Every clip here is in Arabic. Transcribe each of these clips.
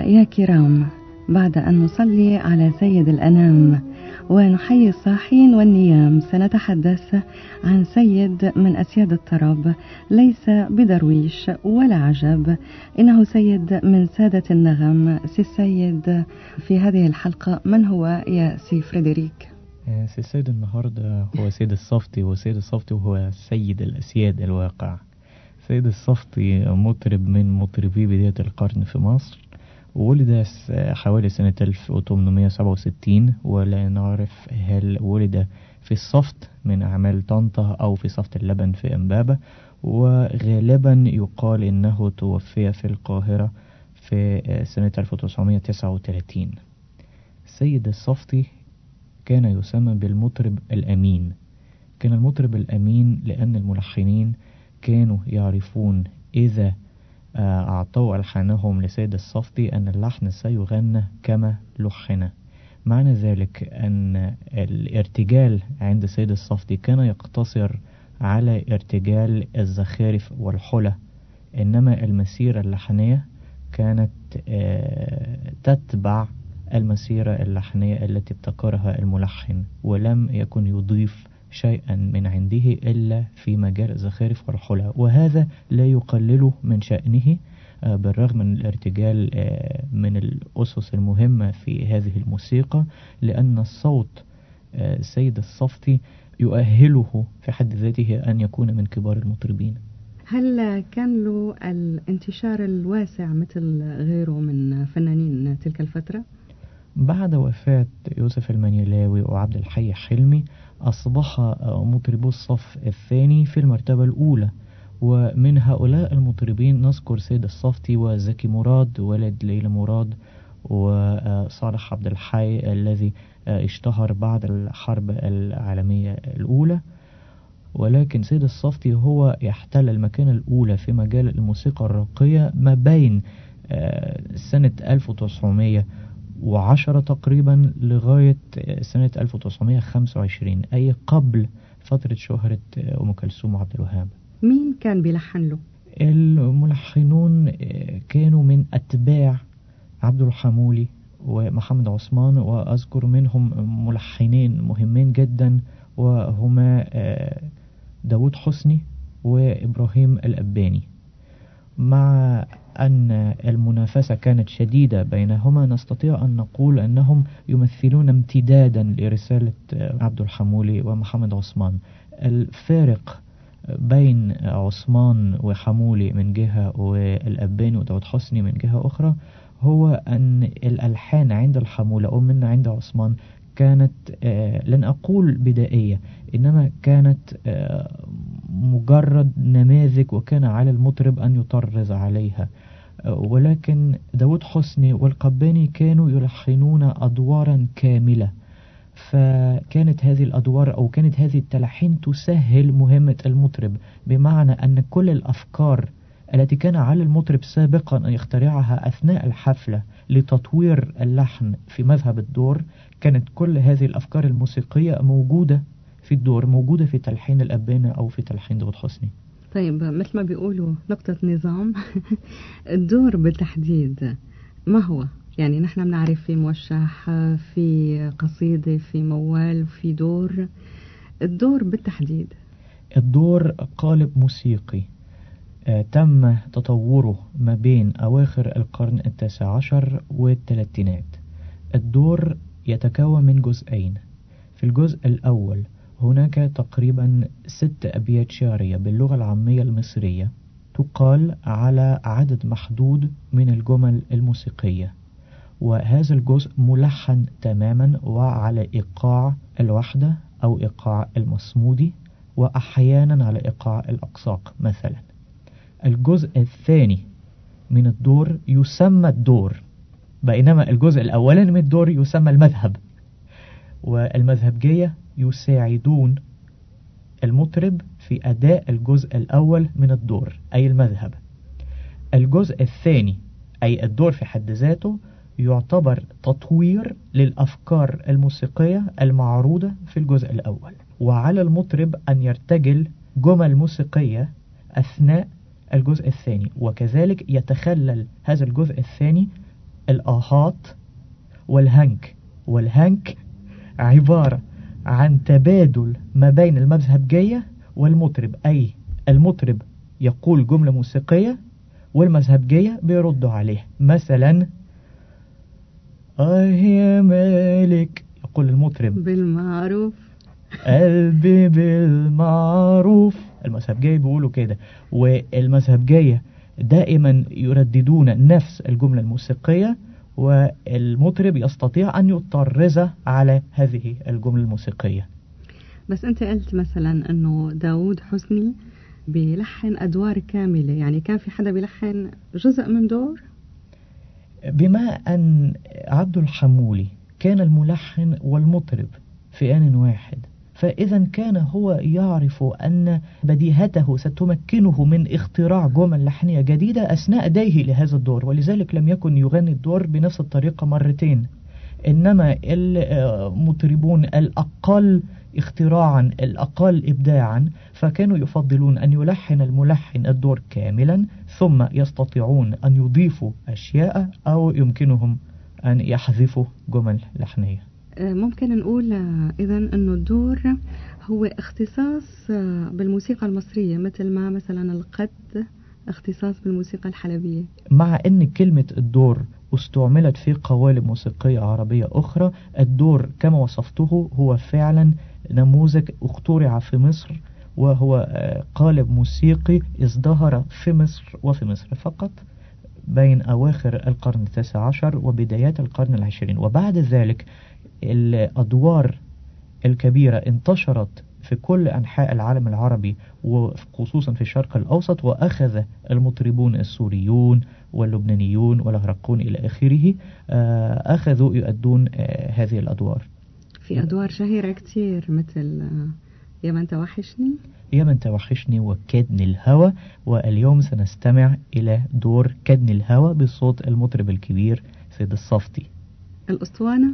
يا كرام، بعد أن نصلي على سيد الأنام ونحيي الصاحين والنيام، سنتحدث عن سيد من أسياد الطرب، ليس بدرويش ولا عجب، إنه سيد من سادة النغم. سي السيد في هذه الحلقة من هو يا سي فريدريك؟ سي السيد النهاردة هو سيد الصفتي، وسيد الصفتي هو سيد الأسياد الواقع. سيد الصفتي مطرب من مطربي بداية القرن في مصر، ولد حوالي سنة 1867، ولا نعرف هل ولد في الصفت من أعمال طنطا أو في صفت اللبن في إمبابة، وغالبا يقال إنه توفي في القاهرة في سنة 1939. سيد الصفتي كان يسمى بالمطرب الأمين. كان المطرب الأمين لأن الملحنين كانوا يعرفون إذا أعطوا ألحانهم لسيد الصفتي أن اللحن سيغنى كما لحن. معنى ذلك أن الارتجال عند سيد الصفتي كان يقتصر على ارتجال الزخارف والحلى، إنما المسيرة اللحنية كانت تتبع المسيرة اللحنية التي ابتكرها الملحن، ولم يكن يضيف شيئا من عنده إلا في مجال الزخارف والحلى، وهذا لا يقلل من شأنه بالرغم من الارتجال من الأسس المهمة في هذه الموسيقى، لأن الصوت سيد الصفتي يؤهله في حد ذاته أن يكون من كبار المطربين. هل كان له الانتشار الواسع مثل غيره من فنانين تلك الفترة؟ بعد وفاة يوسف المنيلاوي وعبد الحي حلمي أصبح مطربو الصف الثاني في المرتبة الأولى، ومن هؤلاء المطربين نذكر سيد الصفتي وزكي مراد ولد ليلى مراد وصالح عبد الحي الذي اشتهر بعد الحرب العالمية الأولى. ولكن سيد الصفتي هو يحتل المكانة الأولى في مجال الموسيقى الراقية ما بين سنة 1910 تقريبا لغاية سنة 1925، أي قبل فترة شهرة أم كلثوم وعبد الوهاب. مين كان بيلحن له؟ الملحنون كانوا من أتباع عبد الحمولي ومحمد عثمان، وأذكر منهم ملحنين مهمين جدا وهما داود حسني وإبراهيم الأباني. مع أن المنافسة كانت شديدة بينهما، نستطيع أن نقول أنهم يمثلون امتدادا لرسالة عبد الحمولي ومحمد عثمان. الفارق بين عثمان وحمولي من جهة والأباني وداود حسني من جهة أخرى هو أن الألحان عند الحمولة أو من عند عثمان كانت لن أقول بدائية، إنما كانت مجرد نماذج وكان على المطرب أن يطرز عليها. ولكن داود حسني والقباني كانوا يلحنون أدوارا كاملة، فكانت هذه الأدوار أو كانت هذه التلحين تسهل مهمة المطرب، بمعنى أن كل الأفكار التي كان على المطرب سابقا أن يخترعها أثناء الحفلة لتطوير اللحن في مذهب الدور، كانت كل هذه الأفكار الموسيقية موجودة في الدور، موجودة في تلحين الأبانة أو في تلحين داود حسني. طيب، مثل ما بيقولوا نقطة نظام الدور بالتحديد ما هو؟ يعني نحن بنعرف في موشح، في قصيدة، في موال، في دور. الدور بالتحديد، الدور قالب موسيقي تم تطوره ما بين أواخر القرن 19 والثلاثينات. الدور يتكون من جزئين. في الجزء الأول هناك تقريبا 6 أبيات شعرية باللغة العامية المصرية تقال على عدد محدود من الجمل الموسيقية، وهذا الجزء ملحن تماما وعلى إيقاع الوحدة أو إيقاع المصمودي، وأحيانا على إيقاع الأقساق مثلا. الجزء الثاني من الدور يسمى الدور، بينما الجزء الأولاني من الدور يسمى المذهب، والمذهبجية يساعدون المطرب في أداء الجزء الأول من الدور أي المذهب. الجزء الثاني أي الدور في حد ذاته يعتبر تطوير للأفكار الموسيقية المعروضة في الجزء الأول، وعلى المطرب أن يرتجل جمل موسيقية أثناء الجزء الثاني، وكذلك يتخلل هذا الجزء الثاني الآهات والهنك. والهنك عبارة عن تبادل ما بين المذهبجية والمطرب، أي المطرب يقول جملة موسيقية والمذهبجية بيردوا عليه. مثلا يا مالك، يقول المطرب بالمعروف قلبي بالمعروف. المذهبجية بيقولوا كده، والمذهبجية دائما يرددون نفس الجملة الموسيقية، والمطرب يستطيع أن يطرز على هذه الجملة الموسيقية. بس أنت قلت مثلا أنه داود حسني بيلحن أدوار كاملة، يعني كان في حدا بيلحن جزء من دور؟ بما أن عبد الحمولي كان الملحن والمطرب في آن واحد، فإذا كان هو يعرف أن بديهته ستمكنه من اختراع جمل لحنية جديدة أثناء أدائه لهذا الدور، ولذلك لم يكن يغني الدور بنفس الطريقة مرتين. إنما المطربون الأقل اختراعا الأقل إبداعا فكانوا يفضلون أن يلحن الملحن الدور كاملا، ثم يستطيعون أن يضيفوا أشياء أو يمكنهم أن يحذفوا جمل لحنية. ممكن نقول إذا أنه الدور هو اختصاص بالموسيقى المصرية، مثل ما مثلا القد اختصاص بالموسيقى الحلبية. مع أن كلمة الدور استعملت في قوالب موسيقية عربية أخرى، الدور كما وصفته هو فعلا نموذج اخترع في مصر، وهو قالب موسيقي ازدهر في مصر وفي مصر فقط بين أواخر القرن التاسع عشر وبدايات القرن العشرين. وبعد ذلك الأدوار الكبيرة انتشرت في كل أنحاء العالم العربي وخصوصا في الشرق الأوسط، وأخذ المطربون السوريون واللبنانيون والعراقيون إلى آخره أخذوا يؤدون هذه الأدوار. في أدوار شهيرة كتير مثل يا من توحشني، يا من توحشني وكدني الهوى. واليوم سنستمع إلى دور كدني الهوى بصوت المطرب الكبير سيد الصفتي. الأسطوانة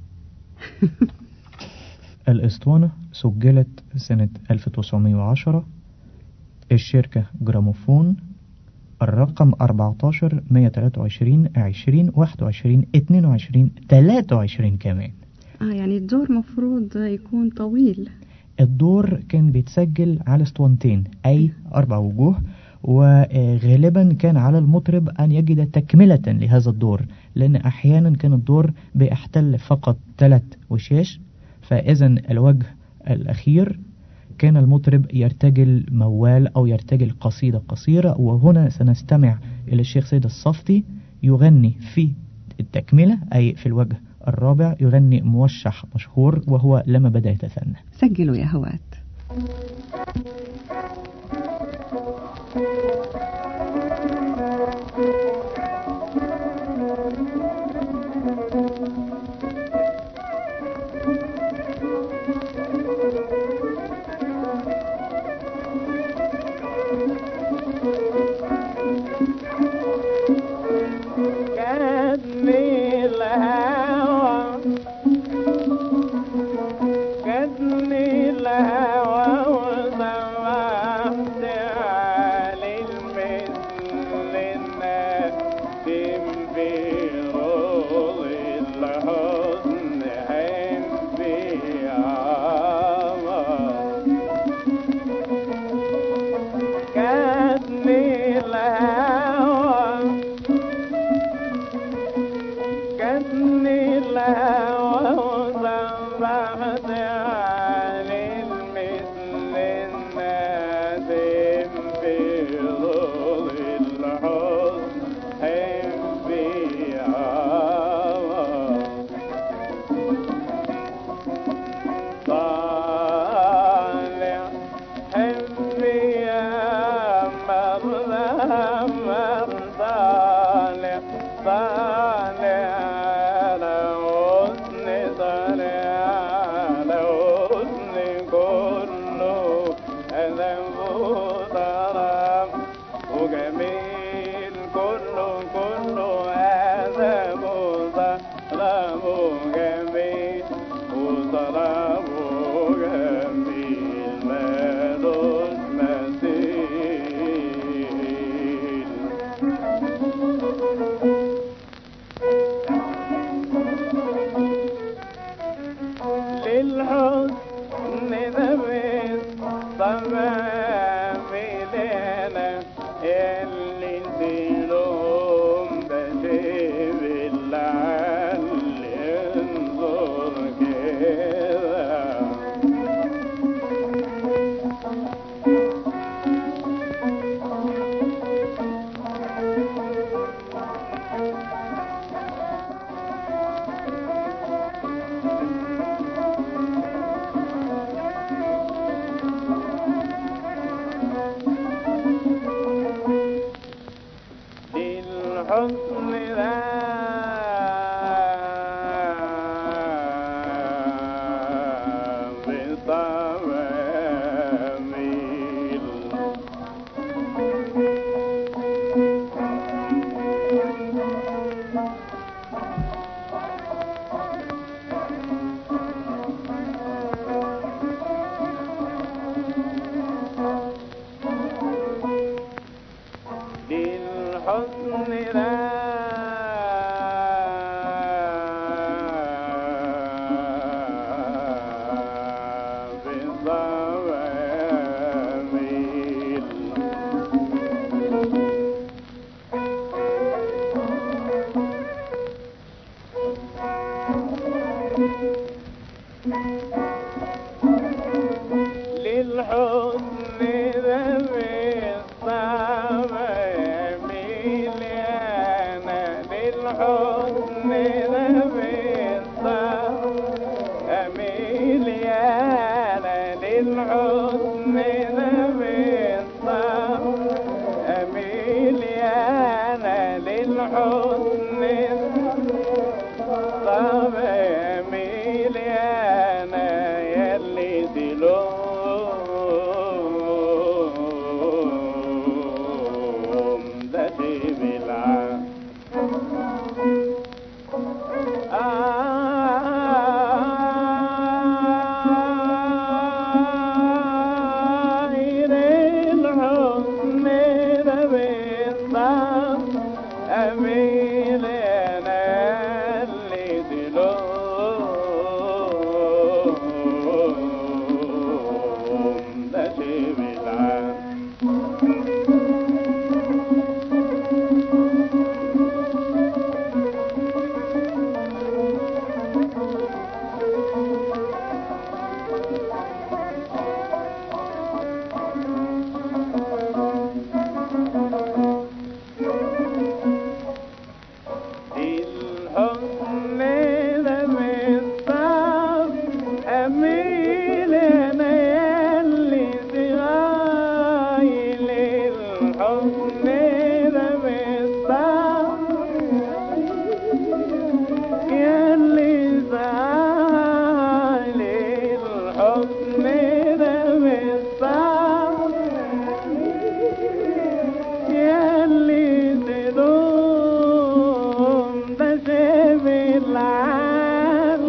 الأسطوانة سجلت سنة 1910، الشركة جراموفون، الرقم 14 123 20 21 22 23 كمان. يعني الدور مفروض يكون طويل. الدور كان بيتسجل على اسطوانتين أي 4 وجوه، وغالبا كان على المطرب أن يجد تكملة لهذا الدور، لأن أحيانا كان الدور بيحتل فقط 3 وشاش، فإذا الوجه الأخير كان المطرب يرتجل موال أو يرتجل قصيدة قصيرة. وهنا سنستمع إلى الشيخ سيد الصفتي يغني في التكملة أي في الوجه الرابع، يغني موشح مشهور وهو لما بدأ يتثنى. سجلوا يا هوات. للحسن ذبت طمام لنا اللي تلوم بجيب اللعل انظر كده للحسن ذا بطماميل للحسن ذا بطماميل للحسن ذا بالطماميل أنا للحسن ذا بالطماميل أنا للحسن ذا بالطماميل أنا للحسن طماميل أنا يلي تلوم ده تبلع للحسن ده بالطماميل أنا اللي تلوم ده تبلع الحسن ذا بالطماميل أنا يلي تغايل الحسن ذا بالطماميل يلي تغايل الحسن ذا بالطماميل يلي تدوم ده شبه العال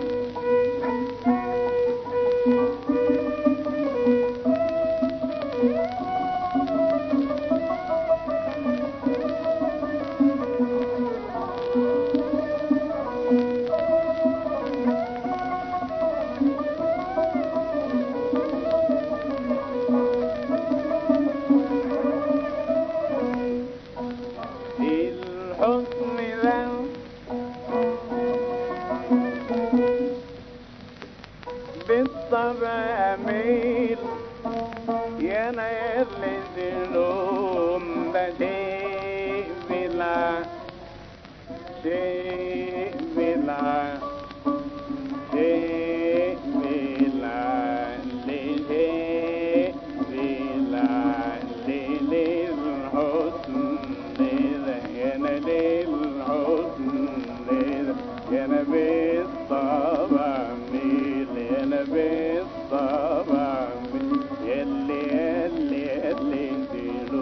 الحسن ذا بالطماميل يا انا يلي تلوم بدي بلا شيء بلا شيء بلا لشيء بلا للحسن ذا يا انا للحسن ذا يا انا بالطماميل يا انا بالطماميل يلي يلي يلي تلوم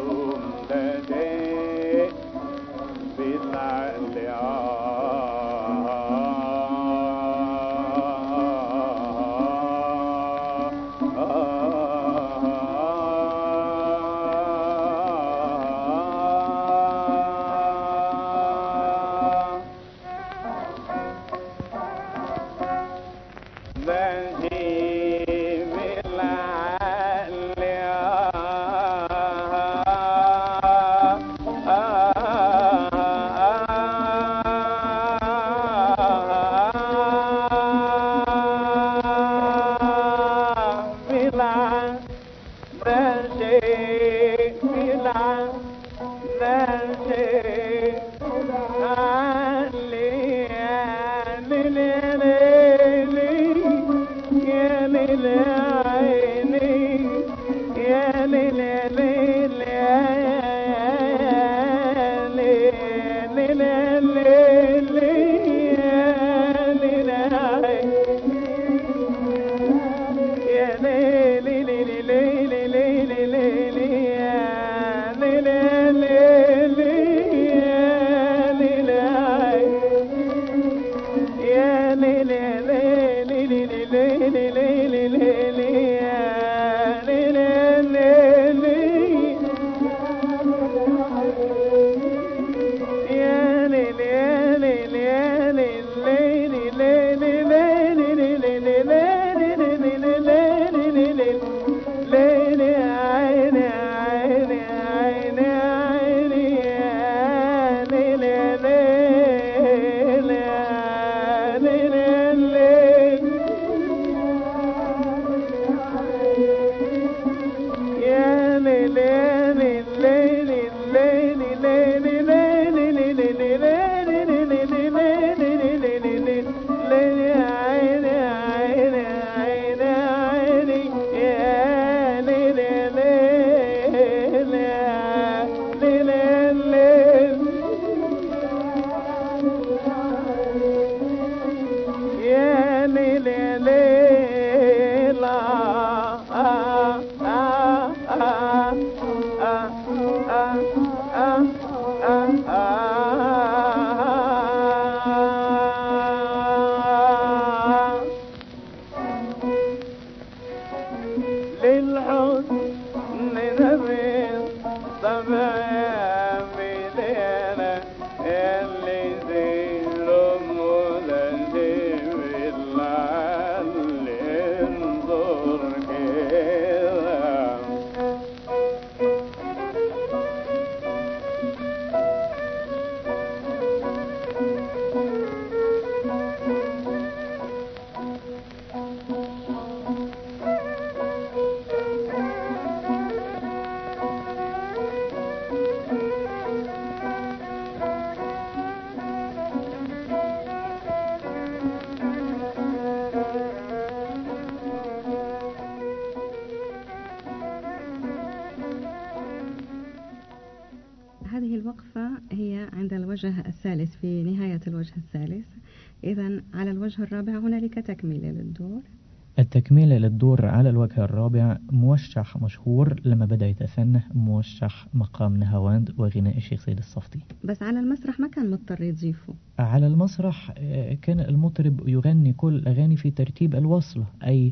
هذه الوقفة هي عند الوجه الثالث في نهاية الوجه الثالث. إذن على الوجه الرابع هنالك تكملة للدور. التكملة للدور على الوجه الرابع موشح مشهور لما بدأ يتسنه، موشح مقام نهاوند وغناء الشيخ سيد الصفتي. بس على المسرح ما كان مضطر يضيفه. على المسرح كان المطرب يغني كل الأغاني في ترتيب الوصلة، أي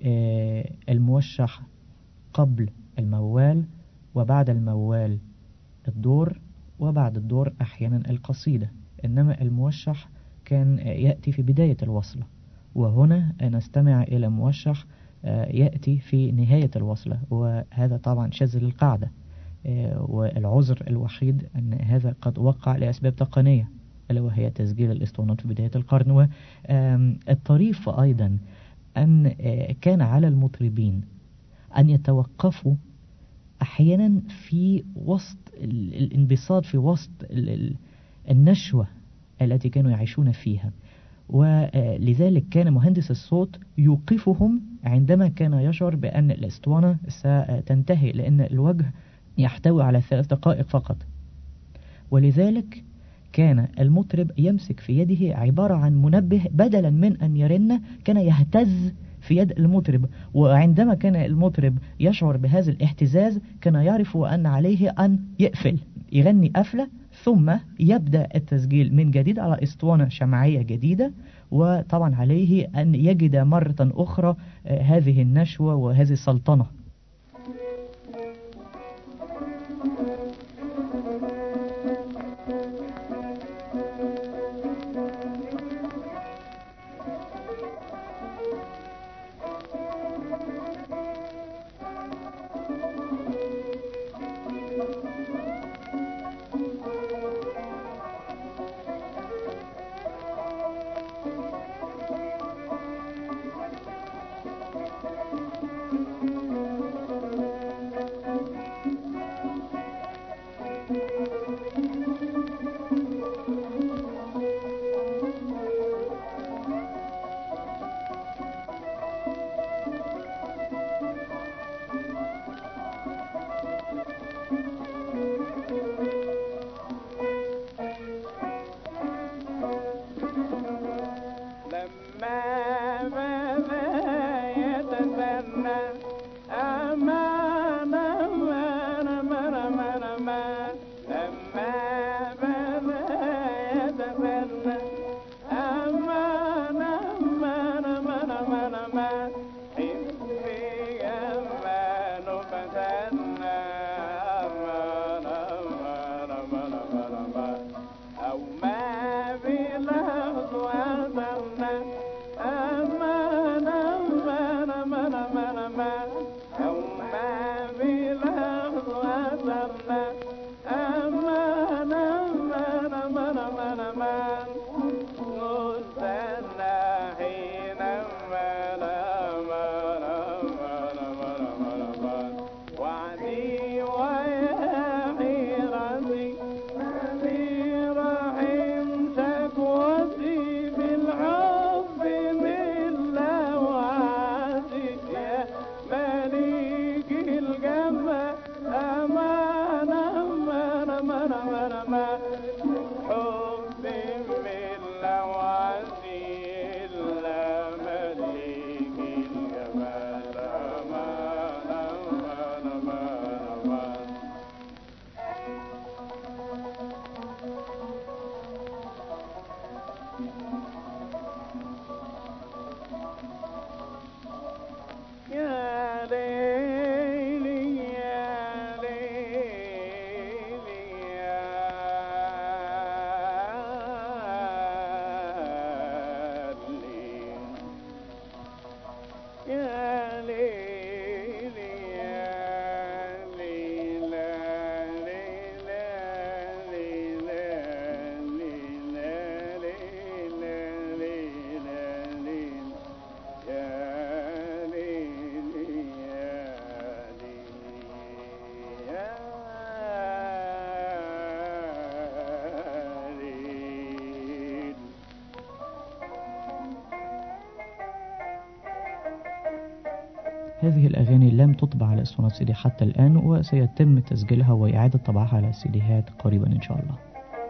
الموشح قبل الموال، وبعد الموال الدور، وبعد الدور أحيانا القصيدة. إنما الموشح كان يأتي في بداية الوصلة، وهنا نستمع إلى موشح يأتي في نهاية الوصلة، وهذا طبعا شاذ للقاعدة، والعذر الوحيد أن هذا قد وقع لأسباب تقنية، ألا وهي تسجيل الإسطوانات في بداية القرن. والطريف أيضا أن كان على المطربين أن يتوقفوا أحيانا في وسط الانبساط، في وسط النشوة التي كانوا يعيشون فيها، ولذلك كان مهندس الصوت يوقفهم عندما كان يشعر بأن الأسطوانة ستنتهي، لأن الوجه يحتوي على 3 دقائق فقط. ولذلك كان المطرب يمسك في يده عبارة عن منبه، بدلا من أن يرن كان يهتز في يد المطرب، وعندما كان المطرب يشعر بهذا الاهتزاز كان يعرف أن عليه أن يقفل، يغني قفلة، ثم يبدأ التسجيل من جديد على اسطوانة شمعية جديدة، وطبعا عليه أن يجد مرة أخرى هذه النشوة وهذه السلطنة. هذه الأغاني لم تطبع على اسطوانات سي دي حتى الآن، وسيتم تسجيلها وإعادة طبعها على سيديهات قريبا إن شاء الله.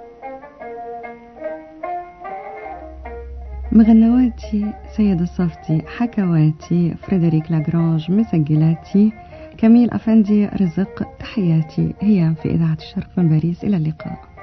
مغنواتي سيد الصفتي، حكواتي فريدريك لاغرانج، مسجلاتي كميل أفندي، رزق، تحياتي. هي في إذاعة الشرق من باريس، إلى اللقاء.